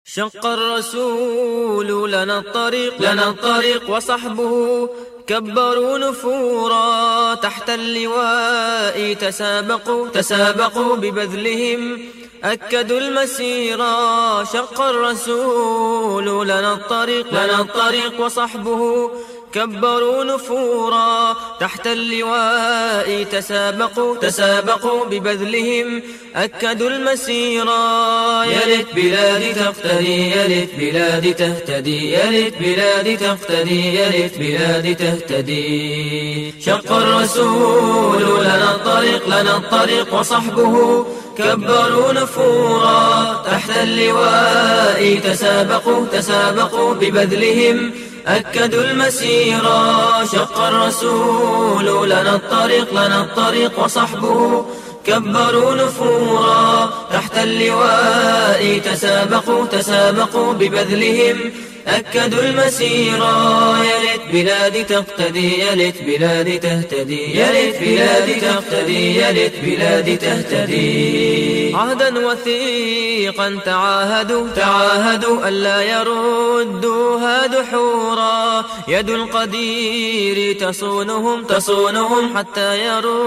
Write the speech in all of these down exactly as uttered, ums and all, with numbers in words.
شق الرسول لنا الطريق لنا الطريق وصحبه كبروا نفورا تحت اللواء تسابقوا تسابقوا ببذلهم أكدوا المسيرا. شق الرسول لنا الطريق لنا الطريق وصحبه كبروا نفورا تحت اللواء تسابقوا تسابقوا ببذلهم أكدوا المسيرا. يا ليت بلادي تقتدي يا ليت بلادي تهتدي يا ليت بلادي تقتدي يا ليت بلادي تهتدي. شق الرسول لنا الطريق لنا الطريق وصحبه كبروا نفورا تحت اللواء تسابقوا تسابقوا ببذلهم أكدوا المسيرا. شق الرسول لنا الطريق لنا الطريق وصحبه كبروا نفورا تحت اللواء تسابقوا تسابقوا ببذلهم أكدوا المسيرا. يا ليت بلادي تقتدي يا ليت بلادي تهتدي يا ليت بلادي تقتدي يا ليت بلادي تهتدي. عهدا وثيقا تعاهدوا تعاهدوا ألا يردوها دحورا. يد القدير تصونهم تصونهم حتى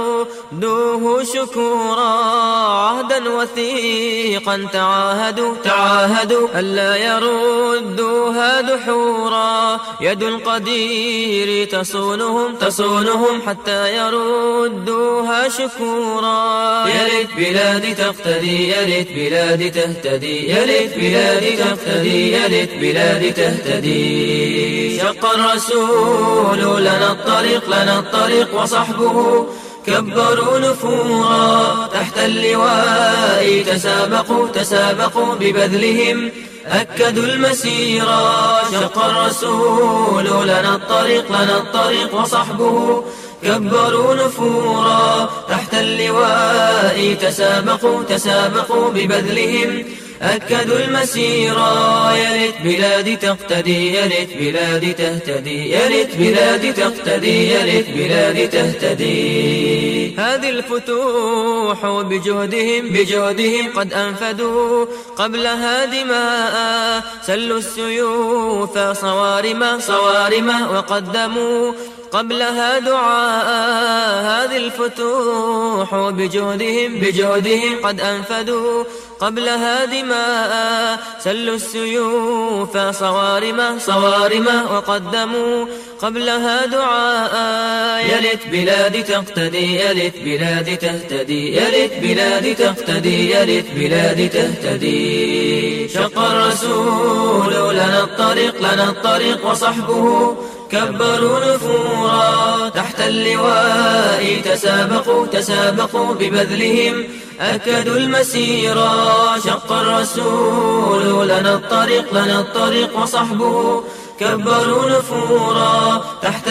يردوه شكورا. عهدا وثيقا تعاهدوا تعاهدوا ألا يردوها دحورا. يد القدير تصونهم تصونهم حتى يردوها شكورا. يا ليت بلادي تقتدي يا ليت بلادي تهتدي يا ليت بلادي تقتدي يا ليت بلادي تهتدي. شق الرسول لنا الطريق لنا الطريق وصحبه كبروا نفورا تحت اللواء تسابقوا تسابقوا ببذلهم أكدوا المسيرا. شق الرسول لنا الطريق لنا الطريق وصحبه كبروا نفورا تحت اللواء تسابقوا تسابقوا ببذلهم أكدوا المسيرا. يا ليت بلادي تقتدي يا ليت بلادي تهتدي يا ليت بلادي تقتدي يا ليت بلادي تهتدي. هذه الفتوح بجهدهم بجهدهم قد أنفذوا قبلها دماء سلوا السيوف صوارم صوارم وقدموا قبلها دعاء. هذه الفتوح بجهدهم بجهدهم قد أنفذوا قبلها دماء سلوا السيوف صوارم صوارم وقدموا قبلها دعاء. يا ليت بلادي تقتدي يا ليت بلادي تهتدي يا ليت بلادي تقتدي يا ليت بلادي تهتدي. شق الرسول لنا الطريق لنا الطريق وصحبه كبروا نفورا تحت اللواء تسابقوا تسابقوا ببذلهم أكدوا المسيرا. شق الرسول لنا الطريق لنا الطريق وصحبه كبروا نفورا تحت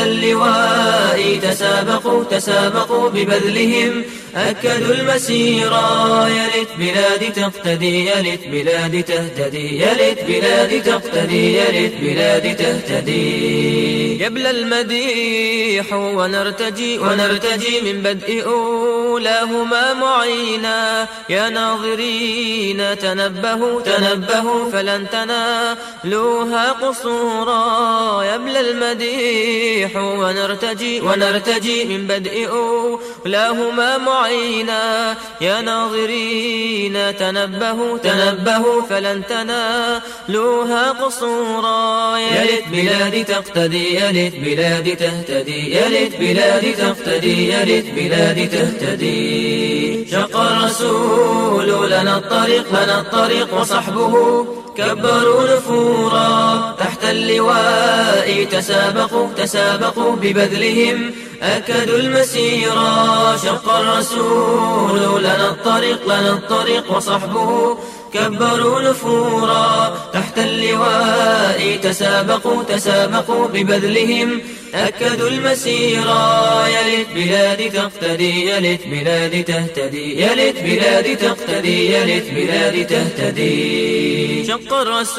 اللواء تسابقوا تسابقوا ببذلهم أكدوا المسيرا. يا ليت بلادي تقتدي يا ليت بلادي تهتدي يا ليت بلادي تقتدي يا ليت بلادي تهتدي. يبلى المديح ونرتجي ونرتجي من بدء أولاهما معينا. يا ناظرين تنبهوا تنبهوا فلن تنالوها قصورا. يبلى المديح ونرتجي ونرتجي من بدء أولاهما معينا. يا ناظرين تنبهوا تنبهوا فلن تنالوها قصورا. يا ليت بلادي تقتدي يا ليت بلادي تهتدي يا ليت بلادي تقتدي يا ليت بلادي تهتدي. شق الرسول لنا الطريق لنا الطريق وصحبه كبروا نفورا تحت اللواء تسابقوا تسابقوا ببذلهم أكدوا المسيرا. شق الرسول لنا الطريق لنا الطريق وصحبه كبروا نفورا تحت اللواء تسابقوا تسابقوا ببذلهم أكدوا المسيرا. يا ليت بلادي تقتدي يا ليت بلادي تهتدي يا ليت بلادي تقتدي يا ليت بلادي تهتدي. شق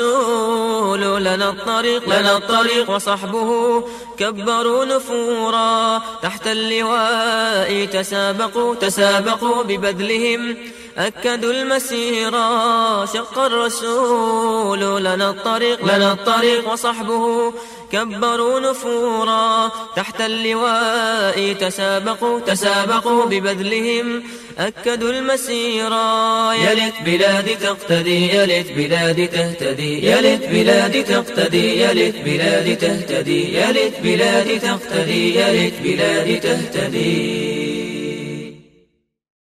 الرسول لنا الطريق لنا الطريق وصحبه كبروا نفورا تحت اللواء تسابقوا تسابقوا ببذلهم أكدوا المسيرة. شق الرسول لنا الطريق لنا الطريق وصحبه كبروا نفورا تحت اللواء تسابقوا تسابقوا ببذلهم أكدوا المسيرة. يا ليت بلادي تقتدي يا ليت بلادي تهتدي يا ليت بلادي تقتدي يا ليت بلادي تهتدي يا ليت بلادي تقتدي يا ليت بلادي تهتدي.